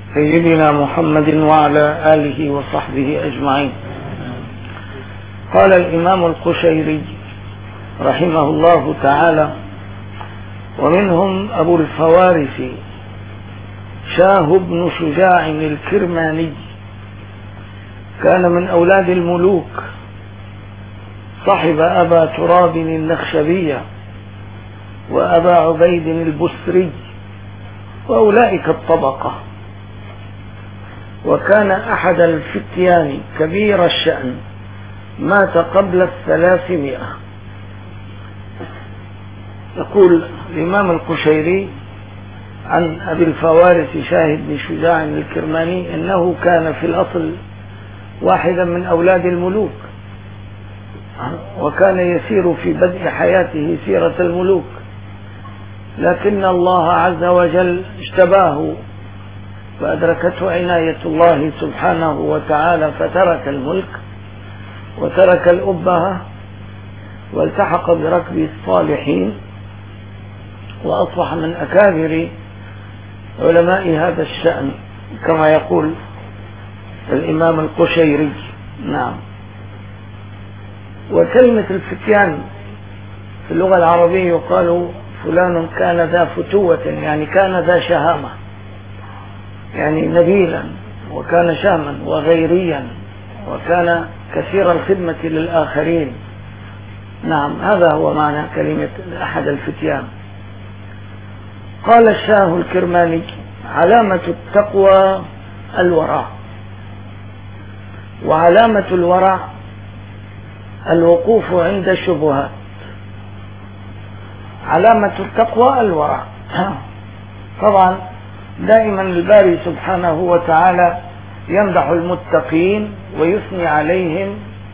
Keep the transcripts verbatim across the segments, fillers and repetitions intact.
سيدنا محمد وعلى آله وصحبه أجمعين. قال الإمام القشيري رحمه الله تعالى: ومنهم أبو الفوارس شاه بن شجاع الكرماني، كان من أولاد الملوك، صحب أبا تراب النخشبية وأبا عبيد البسري وأولئك الطبقة، وكان أحد الفتيان كبير الشأن، مات قبل الثلاثمائة. يقول الإمام القشيري عن أبي الفوارس شاه بن شجاع الكرماني أنه كان في الأصل واحدا من أولاد الملوك، وكان يسير في بدء حياته سيرة الملوك، لكن الله عز وجل اجتباه فأدركته عناية الله سبحانه وتعالى، فترك الملك وترك الأبهة والتحق بركب الصالحين، وأصبح من أكابر علماء هذا الشأن كما يقول الإمام القشيري. نعم. وكلمة الفتيان في اللغة العربية يقال فلان كان ذا فتوة، يعني كان ذا شهامة، يعني نبيلا، وكان شاما وغيريا، وكان كثير الخدمة للآخرين. نعم، هذا هو معنى كلمة أحد الفتيان. قال الشاه الكرماني: علامة التقوى الورع، وعلامة الورع الوقوف عند الشبهات. علامة التقوى الورع. طبعا دائما الباري سبحانه وتعالى يمدح المتقين ويثني عليهم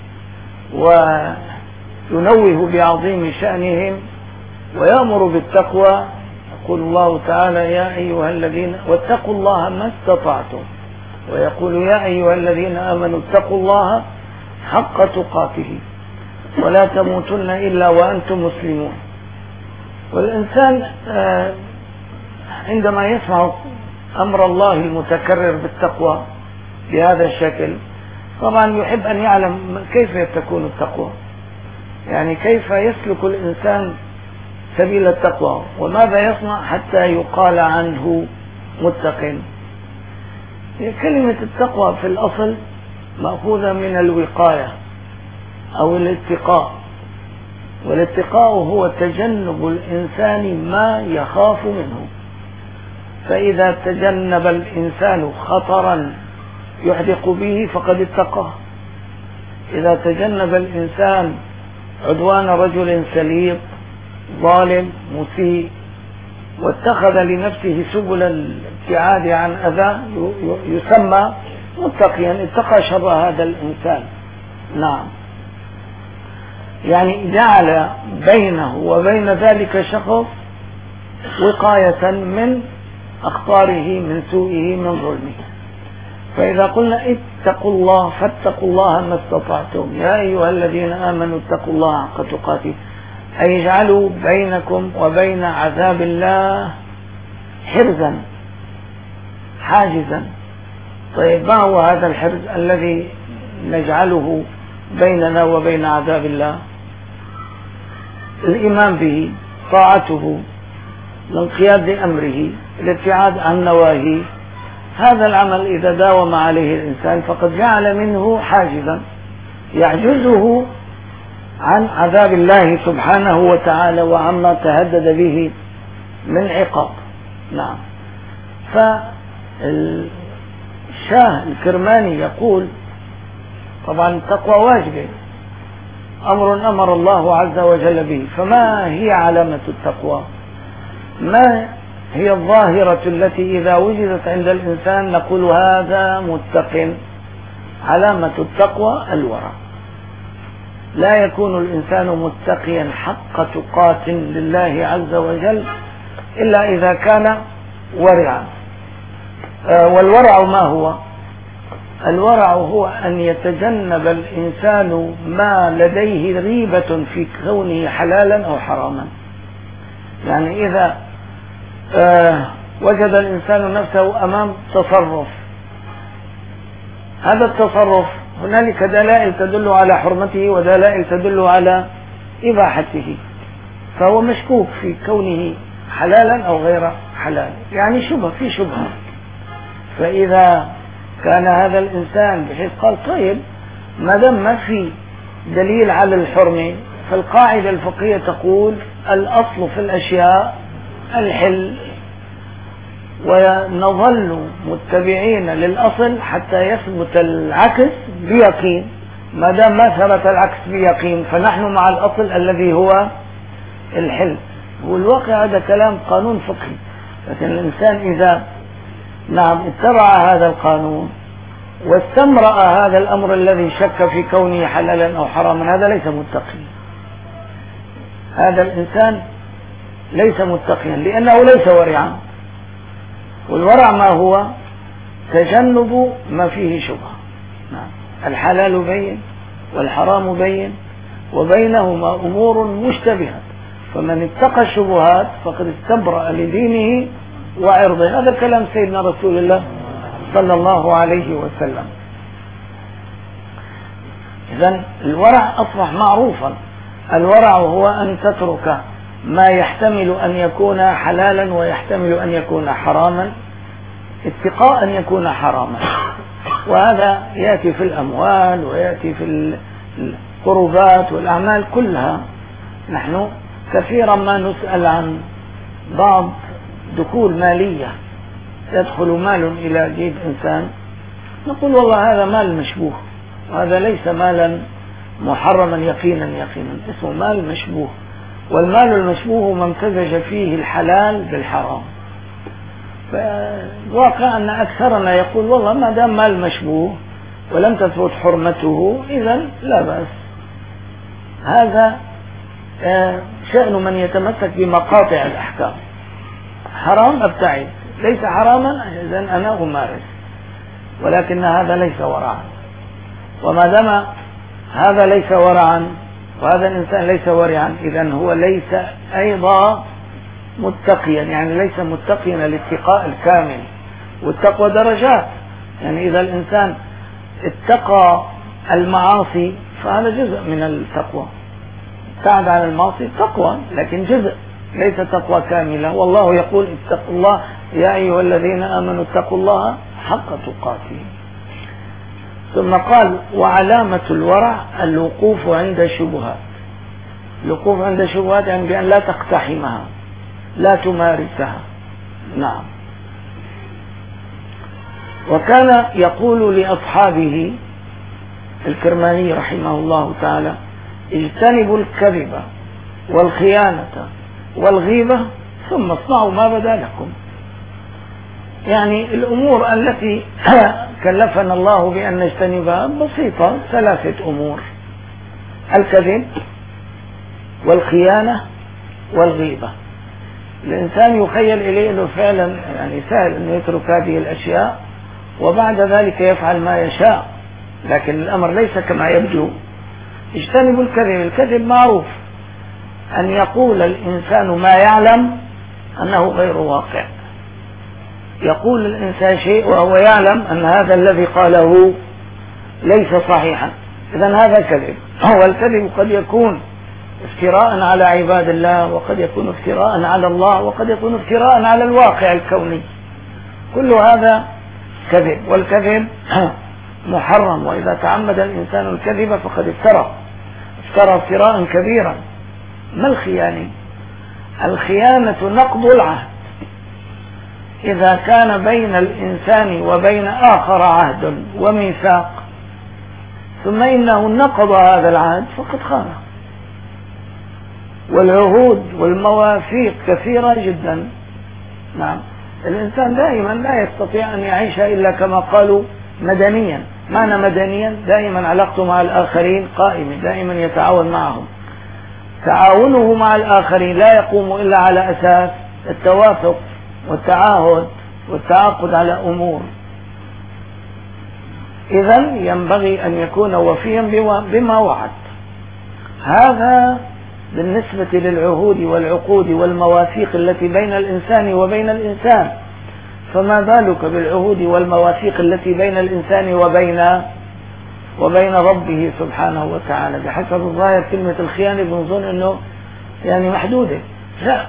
وينوه بعظيم شأنهم ويأمر بالتقوى. يقول الله تعالى: يا أيها الذين واتقوا الله ما استطعتم، ويقول: يا أيها الذين آمنوا اتقوا الله حق تقاته ولا تموتن إلا وأنتم مسلمون. والإنسان عندما يسمع أمر الله المتكرر بالتقوى بهذا الشكل طبعا يحب أن يعلم كيف تكون التقوى، يعني كيف يسلك الإنسان سبيل التقوى، وماذا يصنع حتى يقال عنه متق. كلمة التقوى في الأصل مأخوذة من الوقاية أو الاتقاء، والاتقاء هو تجنب الإنسان ما يخاف منه. فإذا تجنب الإنسان خطرا يحدق به فقد اتقاه. إذا تجنب الإنسان عدوان رجل سليط ظالم مسيء واتخذ لنفسه سبل الابتعاد عن أذى يسمى متقيا، اتقى شر هذا الإنسان. نعم، يعني جعل بينه وبين ذلك الشخص وقاية من أخطاره، من سوءه، من ظلمه. فإذا قلنا اتقوا الله فاتقوا الله ما استطعتم، يا أيها الذين آمنوا اتقوا الله حق تقاته، أي اجعلوا بينكم وبين عذاب الله حرزا حاجزا. طيب ما هو هذا الحرز الذي نجعله بيننا وبين عذاب الله؟ الإيمان به، طاعته، الانقياد لأمره، الابتعاد عن نواهيه. هذا العمل إذا داوم عليه الإنسان فقد جعل منه حاجزا يعجزه عن عذاب الله سبحانه وتعالى وعما تهدد به من عقاب. نعم. فالشاه الكرماني يقول طبعا التقوى واجبة، أمر أمر الله عز وجل به. فما هي علامة التقوى؟ ما هي الظاهرة التي إذا وجدت عند الإنسان نقول هذا متق؟ علامة التقوى الورع. لا يكون الإنسان متقيا حق تقات لله عز وجل إلا إذا كان ورعا. والورع ما هو؟ الورع هو أن يتجنب الإنسان ما لديه ريبة في كونه حلالا أو حراما. يعني إذا وجد الإنسان نفسه أمام تصرف، هذا التصرف هنالك دلائل تدل على حرمته ودلائل تدل على إباحته، فهو مشكوك في كونه حلالا أو غير حلال، يعني شبهة في شبهة. فإذا كان هذا الإنسان بحيث قال طيب ما دام ما في دليل على الحرمة، فالقاعدة الفقهية تقول الأصل في الأشياء الحل، ونظل متبعين للأصل حتى يثبت العكس بيقين. ما دام ما ثبت العكس بيقين فنحن مع الأصل الذي هو الحل. والواقع هذا كلام قانون فقهي، لكن الإنسان إذا نعم اتبع هذا القانون واستمرأ هذا الأمر الذي شك في كونه حلالا أو حراما، هذا ليس متقي. هذا الإنسان ليس متقيا لأنه ليس ورعا، والورع ما هو؟ تجنب ما فيه شبهة. نعم. الحلال بين والحرام بين وبينهما أمور مشتبهة، فمن اتقى الشبهات فقد استبرأ لدينه وعرضه. هذا كلام سيدنا رسول الله صلى الله عليه وسلم. إذن الورع أصبح معروفا. الورع هو أن تترك ما يحتمل أن يكون حلالا ويحتمل أن يكون حراما اتقاء أن يكون حراما، وهذا يأتي في الأموال ويأتي في القربات والأعمال كلها. نحن كثيرا ما نسأل عن بعض دخول مالية، يدخل مال إلى جيب إنسان، نقول والله هذا مال مشبوه، وهذا ليس مالا محرما يقينا يقينا، اسمه مال مشبوه. والمال المشبوه ما امتزج فيه الحلال بالحرام. فالواقع أن أكثرنا يقول والله ما دام مال مشبوه ولم تثبت حرمته إذا لا بأس. هذا شأن من يتمسك بمقاطع الأحكام. حرام أبتعد، ليس حراما إذن أنا أمارس، ولكن هذا ليس ورعا. وما دام هذا ليس ورعا وهذا الإنسان ليس ورعا، إذن هو ليس أيضا متقيا، يعني ليس متقيا الاتقاء الكامل. والتقوى درجات، يعني إذا الإنسان اتقى المعاصي فهذا جزء من التقوى، ابتعد عن المعاصي تقوى لكن جزء، ليس تقوى كاملة. والله يقول اتقوا الله يا أيها الذين آمنوا اتقوا الله حق تقاته. ثم قال وعلامة الورع الوقوف عند الشبهات. الوقوف عند الشبهات يعني بأن لا تقتحمها، لا تمارسها. نعم. وكان يقول لأصحابه الكرماني رحمه الله تعالى اجتنبوا الكذب والخيانة والغيبة ثم اصنعوا ما بدا لكم. يعني الأمور التي كلفنا الله بأن نجتنبها بسيطة، ثلاثة أمور: الكذب والخيانة والغيبة. الإنسان يخيل إليه أنه فعلا يعني سهل أنه يترك هذه الأشياء وبعد ذلك يفعل ما يشاء، لكن الأمر ليس كما يبدو. اجتنبوا الكذب. الكذب معروف، أن يقول الإنسان ما يعلم أنه غير واقع. يقول الإنسان شيء وهو يعلم أن هذا الذي قاله ليس صحيحا، إذن هذا كذب. والكذب قد يكون افتراء على عباد الله، وقد يكون افتراء على الله، وقد يكون افتراء على الواقع الكوني. كل هذا كذب، والكذب محرم، وإذا تعمد الإنسان الكذب فقد افترى افترى افتراء كبيرا. ما الخيانة؟ الخيانة نقض العهد. إذا كان بين الإنسان وبين آخر عهد وميثاق ثم إنه نقض هذا العهد فقد خانه. والعهود والمواثيق كثيرة جدا. نعم. الإنسان دائما لا يستطيع أن يعيش إلا كما قالوا مدنيا. معنى مدنيا دائما علاقته مع الآخرين قائمة، دائما يتعاون معهم. تعاونه مع الآخرين لا يقوم إلا على أساس التوافق والتعاهد والتعاقد على أمور. إذن ينبغي أن يكون وفيا بما وعد. هذا بالنسبة للعهود والعقود والمواثيق التي بين الإنسان وبين الإنسان. فما بالك بالعهود والمواثيق التي بين الإنسان وبين وبين ربه سبحانه وتعالى. بحسب الظاهر كلمة الخيانة بنظن أنه يعني محدودة. لا،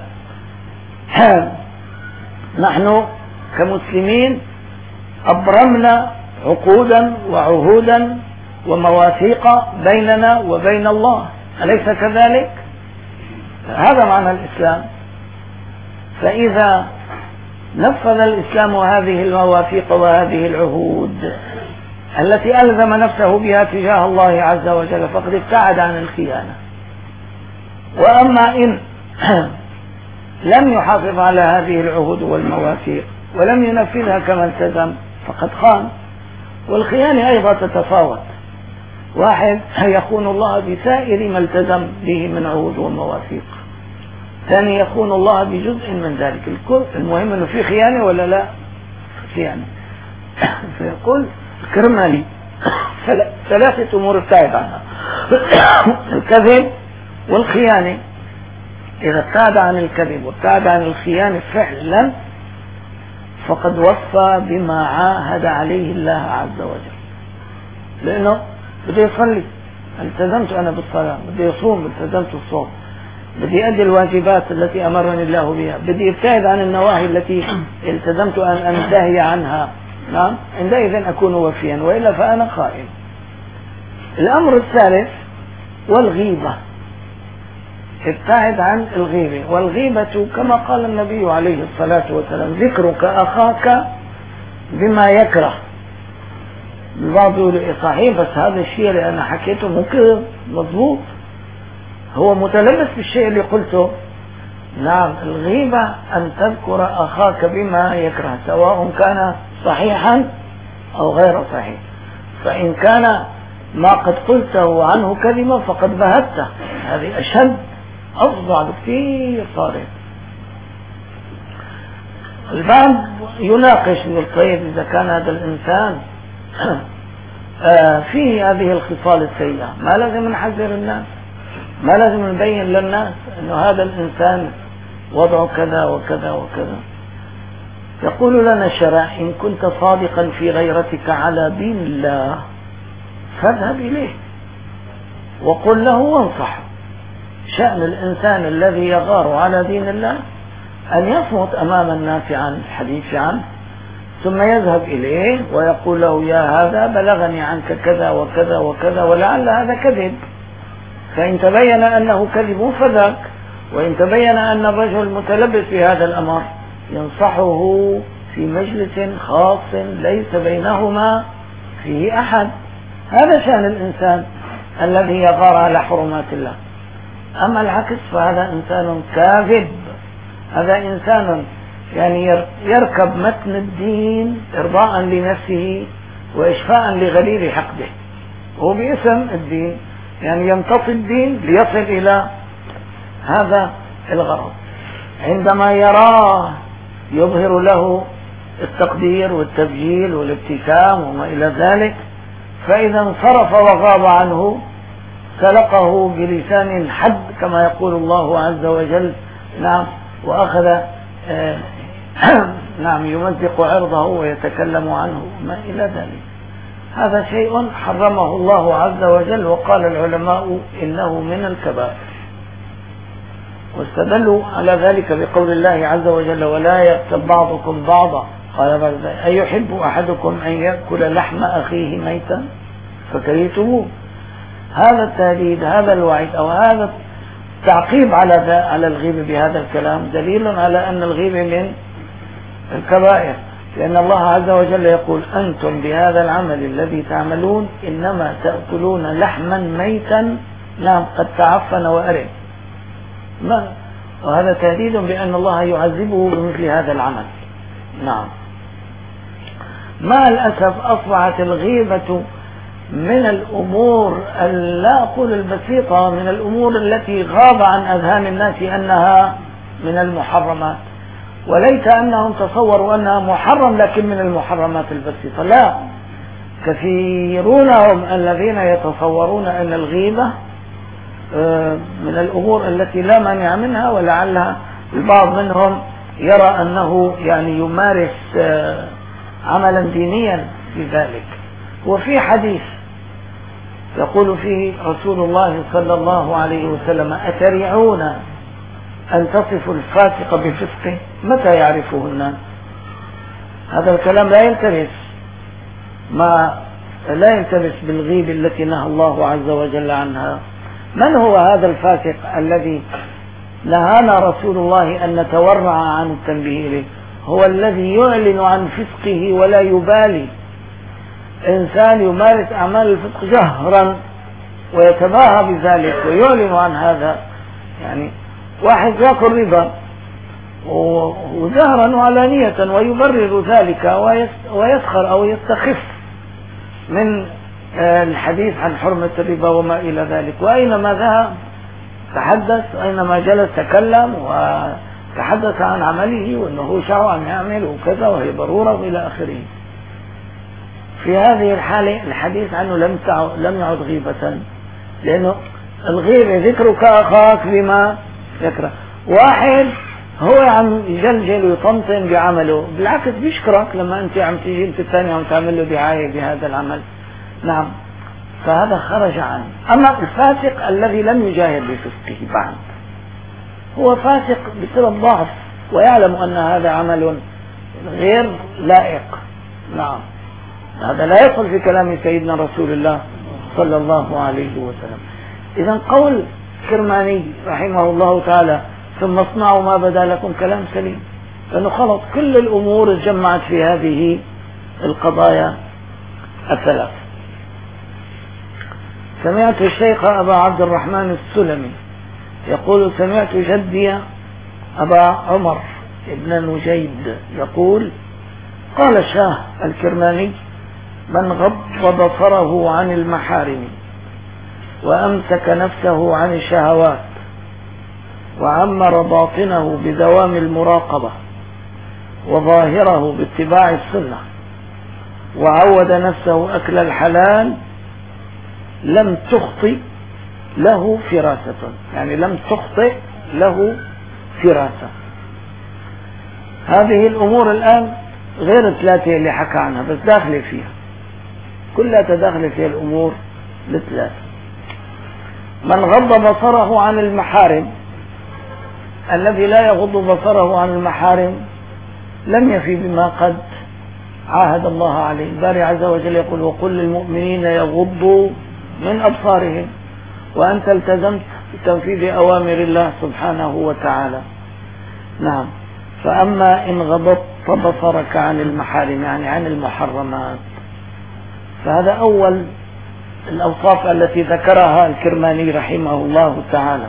نحن كمسلمين أبرمنا عقودا وعهودا ومواثيق بيننا وبين الله، أليس كذلك؟ هذا معنى الإسلام. فإذا نفذ الإسلام هذه المواثيق وهذه العهود التي ألزم نفسه بها تجاه الله عز وجل فقد ابتعد عن الخيانة. وأما إن لم يحافظ على هذه العهود والمواثيق ولم ينفذها كما التزم فقد خان. والخيانة أيضا تتفاوت، واحد يخون الله بسائر ما التزم به من عهود ومواثيق، ثاني يخون الله بجزء من ذلك. الكل المهم أنه في خيانة ولا لا؟ خيانة. فيقول الكرمالي ثلاثة أمور ابتعد عنها: الكذب والخيانة. إذا ابتعد عن الكذب وابتعد عن الخيانة فعلا فقد وفى بما عاهد عليه الله عز وجل. لأنه بدي يصلي، التزمت أنا بالصلاة، بدي يصوم، التزمت الصوم، بدي أدي الواجبات التي أمرني الله بها، بدي ابتعد عن النواهي التي التزمت أن أنتهي عنها. نعم، عندئذ أكون وفيا، وإلا فأنا خائن. الأمر الثالث والغيبة، ابتعد عن الغيبة. والغيبة كما قال النبي عليه الصلاة والسلام: ذكرك أخاك بما يكره. البعض يقول صحيح بس هذا الشيء اللي أنا حكيته ممكن مضبوط، هو متلبس بالشيء اللي قلته. نعم، الغيبة أن تذكر أخاك بما يكره سواء كان صحيحا أو غير صحيح. فإن كان ما قد قلته عنه كلمة فقد بهته، هذه أشد أفظع بكثير صارت. البعض يناقش من طيب إذا كان هذا الإنسان فيه هذه الخصال السيئة، ما لازم نحذر الناس؟ ما لازم نبين للناس أنه هذا الإنسان وضعه كذا وكذا وكذا؟ يقول لنا الشرع: إن كنت صادقا في غيرتك على دين الله فاذهب إليه وقل له وانصحه. شأن الإنسان الذي يغار على دين الله أن يصمت أمام الناس عن الحديث عنه، ثم يذهب إليه ويقول له: يا هذا بلغني عنك كذا وكذا وكذا ولعل هذا كذب. فإن تبين أنه كذب فذاك، وإن تبين أن الرجل متلبس بهذا الأمر ينصحه في مجلس خاص ليس بينهما فيه أحد. هذا شأن الإنسان الذي يغار على حرمات الله. أما العكس فهذا إنسان كاذب، هذا إنسان يعني يركب متن الدين إرضاء لنفسه وإشفاء لغليل حقده، هو باسم الدين يعني يمتص الدين ليصل إلى هذا الغرض. عندما يراه يظهر له التقدير والتبجيل والابتسام وما إلى ذلك، فإذا انصرف وغاب عنه سلقه بلسان حد كما يقول الله عز وجل. نعم، وأخذ آه نعم يمزق عرضه ويتكلم عنه ما إلى ذلك. هذا شيء حرمه الله عز وجل، وقال العلماء إنه من الكبائر، واستدلوا على ذلك بقول الله عز وجل: ولا يغتب بعضكم بعضا. قال: أيحب أحدكم أن يأكل لحم أخيه ميتا فكرهتموه. هذا التهديد، هذا الوعيد أو هذا التعقيب على على الغيبة بهذا الكلام دليل على أن الغيبة من الكبائر، لأن الله عز وجل يقول: أنتم بهذا العمل الذي تعملون إنما تأكلون لحما ميتا نعم قد تعفن وأرد. ما وهذا تهديد بأن الله يعذبه بمثل هذا العمل. نعم، مع الأسف أصبحت الغيبة من الأمور لا أقول البسيطة، من الأمور التي غاب عن أذهان الناس أنها من المحرمات، وليس أنهم تصوروا أنها محرم لكن من المحرمات البسيطة. لا، كثيرون هم الذين يتصورون أن الغيبة من الأمور التي لا مانع منها، ولعلها البعض منهم يرى أنه يعني يمارس عملا دينيا في ذلك. وفي حديث يقول فيه رسول الله صلى الله عليه وسلم: أتريعون أن تصفوا الفاسق بفسقه؟ متى يعرفه الناس؟ هذا الكلام لا يلتبس ما لا يلتبس بالغيب التي نهى الله عز وجل عنها. من هو هذا الفاسق الذي نهانا رسول الله أن نتورع عن التنبيه إليه؟ هو الذي يعلن عن فسقه ولا يبالي. إنسان يمارس أعمال الفسق جهرا ويتباهى بذلك ويعلن عن هذا، يعني واحد يأكل ربا وجهرا وعلانية ويبرر ذلك ويسخر أو يستخف من الحديث عن حرمة الربا وما إلى ذلك، وأينما ذهب تحدث، أينما جلس تكلم وتحدث عن عمله وأنه شرع أن يعمل وكذا وهي ضرورة وإلى آخره. في هذه الحالة الحديث عنه لم لم يعد غيبة، لأنه الغيبة ذكرك أخاك بما يكره. واحد هو عم يجلجل ويطمطم بعمله، بالعكس بيشكرك لما أنت عم تيجي أنت الثاني عم تعمل له دعاية بهذا العمل. نعم، فهذا خرج عنه. أما الفاسق الذي لم يجاهد بفسقه بعد، هو فاسق بسبب ضعف ويعلم أن هذا عمل غير لائق. نعم، هذا لا يدخل في كلام سيدنا رسول الله صلى الله عليه وسلم. إذا قول كرماني رحمه الله تعالى ثم اصنعوا ما بدا لكم كلام سليم، لأنه خلط كل الأمور اتجمعت في هذه القضايا الثلاث. سمعت الشيخ أبا عبد الرحمن السلمي يقول: سمعت جدي أبا عمر ابن نجيد يقول: قال الشاه الكرماني: من غض بصره عن المحارم وأمسك نفسه عن الشهوات وعمر باطنه بدوام المراقبة وظاهره باتباع السنة وعود نفسه أكل الحلال لم تخطئ له فراسة، يعني لم تخطئ له فراسة. هذه الأمور الآن غير الثلاثة اللي حكى عنها، بس داخلة فيها، كلها تداخل فيها الأمور الثلاثة. من غض بصره عن المحارم، الذي لا يغض بصره عن المحارم لم يفي بما قد عاهد الله عليه. الباري عز وجل يقول: وقل للمؤمنين يغضوا من أبصارهم، وأنت التزمت بتنفيذ أوامر الله سبحانه وتعالى. نعم، فأما إن غضضت بصرك عن المحارم يعني عن المحرمات، فهذا أول الأوصاف التي ذكرها الكرماني رحمه الله تعالى.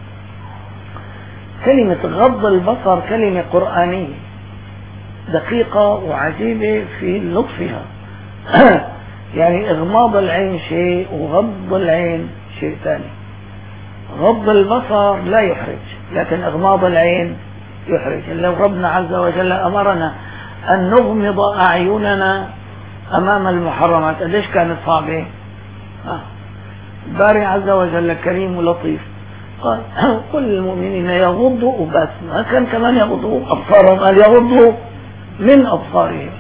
كلمة غض البصر كلمة قرآنية دقيقة وعجيبة في لطفها. يعني إغماض العين شيء وغض العين شيء ثاني. غض البصر لا يحرج، لكن إغماض العين يحرج. لو ربنا عز وجل أمرنا أن نغمض أعيننا أمام المحرمات، ليش كانت صعبة؟ آه. الباري عز وجل كريم ولطيف، قال: كل المؤمنين يغضوا وبس، ما كان كمان يغضوا أبصارهم، قال يغضوا من أبصارهم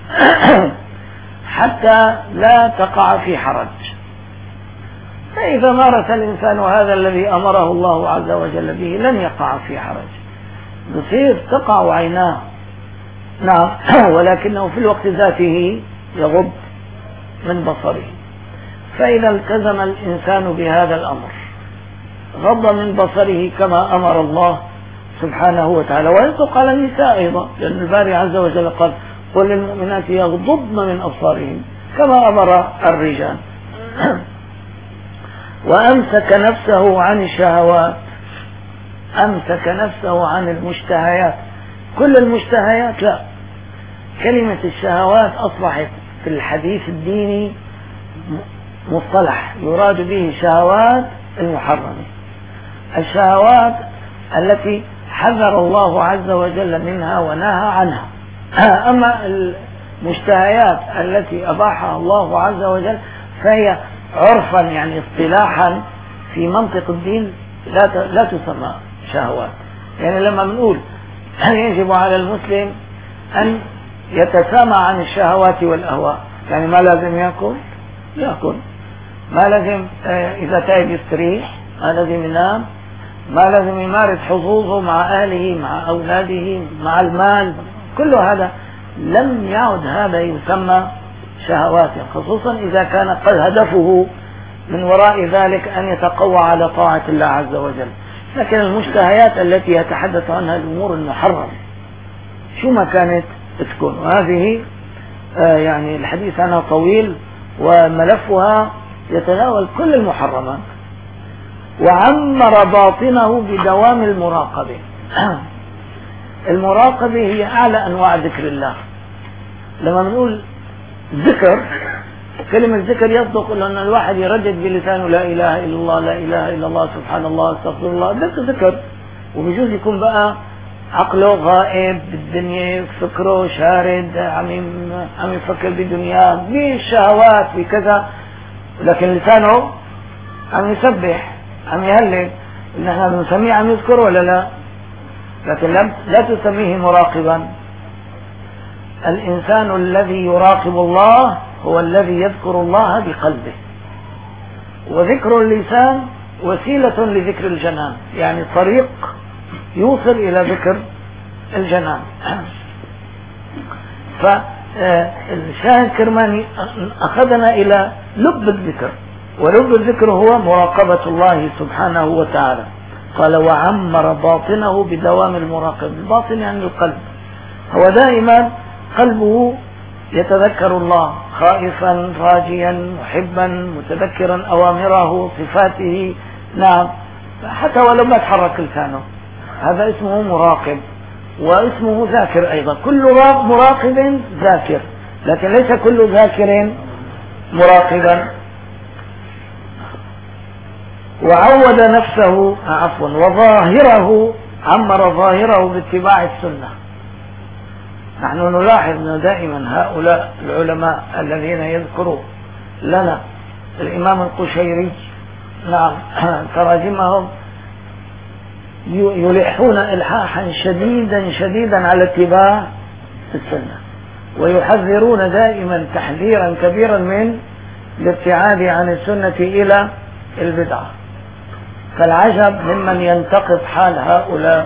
حتى لا تقع في حرج. فإذا مارس الإنسان هذا الذي أمره الله عز وجل به لن يقع في حرج، يصير تقع عيناه. نعم، ولكنه في الوقت ذاته يغض من بصره. فإذا التزم الإنسان بهذا الأمر غض من بصره كما أمر الله سبحانه وتعالى. وينطق على النساء أيضا، لأن الباري عز وجل قال: قل للمؤمنات يغضضن من أبصارهن كما أمر الرجال. وأمسك نفسه عن الشهوات، أمسك نفسه عن المشتهيات. كل المشتهيات لا، كلمة الشهوات أصبحت في الحديث الديني مصطلح يراد به شهوات المحرمة، الشهوات التي حذر الله عز وجل منها ونهى عنها. أما المشتهيات التي أباحها الله عز وجل فهي عرفا يعني اصطلاحا في منطق الدين لا لا تسمى شهوات. يعني لما بنقول يجب على المسلم أن يتسامى عن الشهوات والأهواء. يعني ما لازم يأكل يأكل، ما لازم إذا تعب يستريح، ما لازم ينام، ما لازم يمارس حظوظه مع أهله مع أولاده مع المال. كل هذا لم يعد هذا يسمى شهوات، خصوصا إذا كان قد هدفه من وراء ذلك أن يتقوى على طاعة الله عز وجل. لكن المشتهيات التي يتحدث عنها الأمور المحرمة شو ما كانت تكون، وهذه آه يعني الحديث عنها طويل وملفها يتناول كل المحرمات. وعمر باطنه بدوام المراقبة. المراقبة هي أعلى أنواع ذكر الله. لما نقول ذكر، كلمة ذكر يصدق أن الواحد يردد بلسانه لا إله إلا الله لا إله إلا الله سبحان الله استغفر الله، ذكر ذكر. وبيجوز يكون بقى عقله غائب بالدنيا، فكره شارد، عم عم يفكر بدنياه بالشهوات بكذا، لكن لسانه عم يسبح عم يهلل. نحن بنسميه عم يذكر ولا لا؟ لكن لم لا تسميه مراقبا. الإنسان الذي يراقب الله هو الذي يذكر الله بقلبه. وذكر اللسان وسيلة لذكر الجنان، يعني طريق يوصل إلى ذكر الجنان. فالشاهد كرماني أخذنا إلى لب الذكر، ولب الذكر هو مراقبة الله سبحانه وتعالى. قال وعمر باطنه بدوام المراقبة. الباطن يعني القلب، هو دائما قلبه يتذكر الله، خائفا راجيا محبا متذكرا أوامره صفاته. نعم، حتى ولو ما تحرك لسانه هذا اسمه مراقب، واسمه ذاكر أيضا. كل مراقب ذاكر، لكن ليس كل ذاكر مراقبا. وعود نفسه عفوا وظاهره، عمر ظاهره باتباع السنة. نحن نلاحظ أن دائما هؤلاء العلماء الذين يذكروا لنا الإمام القشيري، نعم، تراجمهم يلحون إلحاحا شديدا شديدا على اتباع السنة، ويحذرون دائما تحذيرا كبيرا من الابتعاد عن السنة إلى البدعة. فالعجب ممن ينتقد حال هؤلاء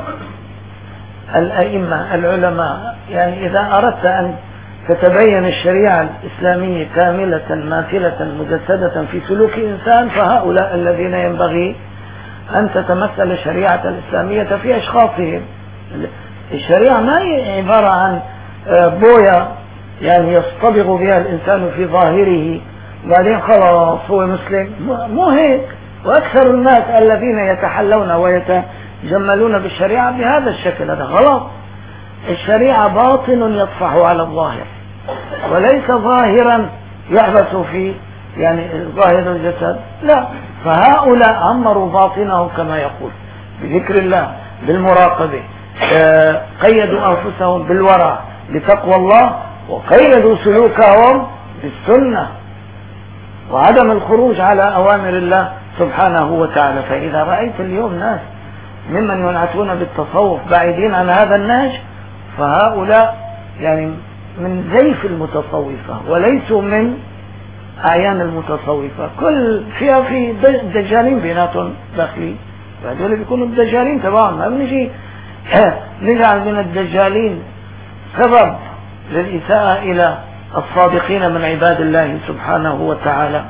الأئمة العلماء. يعني إذا أردت أن تتبين الشريعة الإسلامية كاملة ماثلة مجسدة في سلوك إنسان، فهؤلاء الذين ينبغي أن تتمثل الشريعة الإسلامية في أشخاصهم. الشريعة ما هي عبارة عن بويا يعني يصطبغ بها الإنسان في ظاهره وبعدين خلاص هو مسلم. مو هيك. وأكثر الناس الذين يتحلون ويتجملون بالشريعة بهذا الشكل هذا غلط. الشريعة باطن يطفح على الظاهر، وليس ظاهرا يحبس في يعني ظاهر الجسد، لا. فهؤلاء عمروا باطنه كما يقول بذكر الله بالمراقبة، قيدوا أنفسهم بالورع بتقوى الله، وقيدوا سلوكهم بالسنة وعدم الخروج على أوامر الله سبحانه وتعالى. فإذا رأيت اليوم ناس ممن ينعتون بالتصوف بعيدين عن هذا النهج، فهؤلاء يعني من زيف المتصوفة وليسوا من أعيان المتصوفة. كل فيها في دجالين بيناتهم داخلين، هذول بيكونوا الدجالين تبعهم. ما بنجي نجعل من الدجالين سبب للإساءة إلى الصادقين من عباد الله سبحانه وتعالى.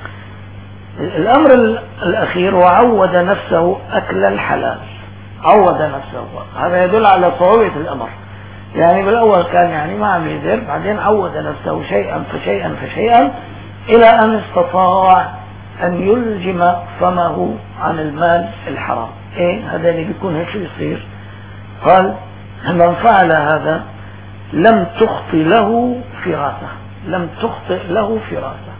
الأمر الأخير وعود نفسه أكل الحلال. عود نفسه، هذا يدل على صعوبة الأمر. يعني بالأول كان يعني ما عم يقدر، بعدين عود نفسه شيئا فشيئا فشيئا إلى أن استطاع أن يلجم فمه عن المال الحرام. إيه هذا اللي بيكون هيك شو يصير؟ قال من فعل هذا لم تخطئ له فراسة، لم تخطئ له فراسة.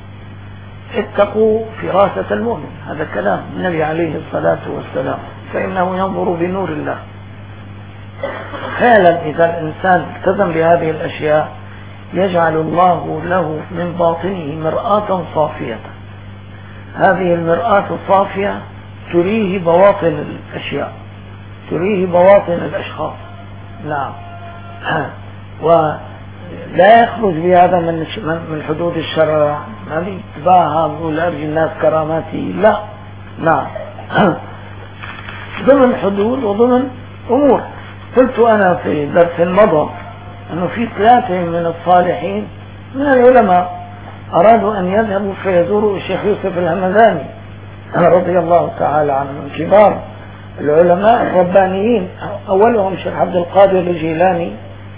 اتقوا فراسة المؤمن، هذا كلام النبي عليه الصلاة والسلام، فإنه ينظر بنور الله. فعلا إذا الإنسان التزم بهذه الأشياء يجعل الله له من باطنه مرآة صافية. هذه المرآة الصافية تريه بواطن الأشياء، تريه بواطن الأشخاص. نعم. ولا يخرج بهذا من من حدود الشرع، ما بيتباهى بيقول أرجي الناس كراماتي، لا. نعم. ضمن حدود وضمن أمور. قلت أنا في درس مضى أنه في ثلاثة من الصالحين من العلماء أرادوا أن يذهبوا فيزوروا الشيخ يوسف الهمداني رضي الله تعالى عنه، من كبار العلماء الربانيين، أولهم الشيخ عبد القادر الجيلاني،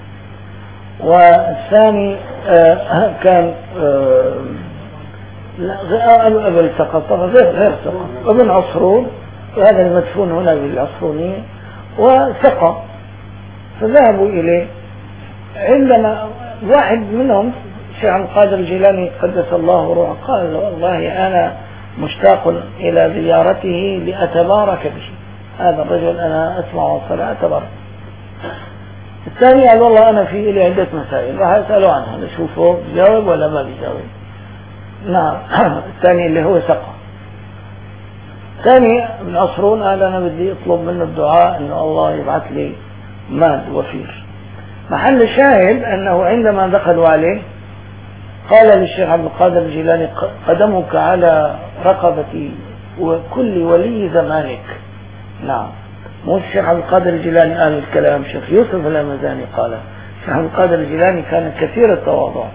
والثاني آه كان آه لا قالوا أبو الثقف غير غير ثقة ابن عصرون، وهذا المدفون هنا بالعصرونية، وثقة. فذهبوا إليه. عندما واحد منهم الشيخ عبد القادر الجيلاني قدس الله روحه قال والله أنا مشتاق إلى زيارته لأتبارك به، هذا الرجل أنا أسمع والصلاة أتبارك. الثاني قال والله أنا في لي عدة مسائل راح أسأله عنها نشوفه بيجاوب ولا ما بيجاوب. نعم. الثاني اللي هو ثقة. الثاني ابن عصرون قال أنا بدي أطلب منه الدعاء إنه الله يبعث لي مال وفير. محل الشاهد أنه عندما دخلوا عليه قال للشيخ عبد القادر الجيلاني قدمك على رقبتي وكل ولي زمانك. نعم. مو الشيخ عبد القادر الجيلاني قال الكلام، الشيخ يوسف الهمداني قال. الشيخ عبد القادر الجيلاني كان كثير التواضع.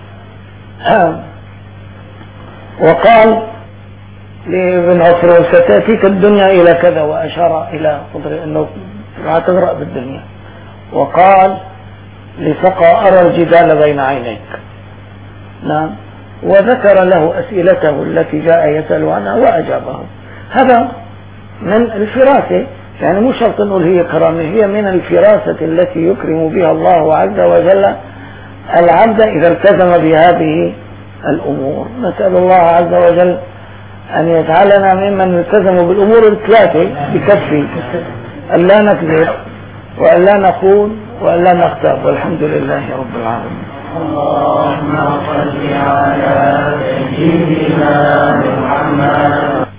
وقال لابن عصر ستأتيك الدنيا إلى كذا، وأشار إلى قدر أنه لا تغرق بالدنيا. وقال لسقى أرى الجبال بين عينيك. نعم. وذكر له أسئلته التي جاء يسأل عنها وأجابه. هذا من الفراسة، يعني مو شرط نقول هي كرامة، هي من الفراسة التي يكرم بها الله عز وجل العبد إذا التزم بهذه الأمور. نسأل الله عز وجل أن يجعلنا ممن يلتزم بالأمور الثلاثة بكفي، أن لا نكذب وأن لا نخون وأن لا نغتاب، والحمد لله رب العالمين. اللهم صل على سيدنا محمد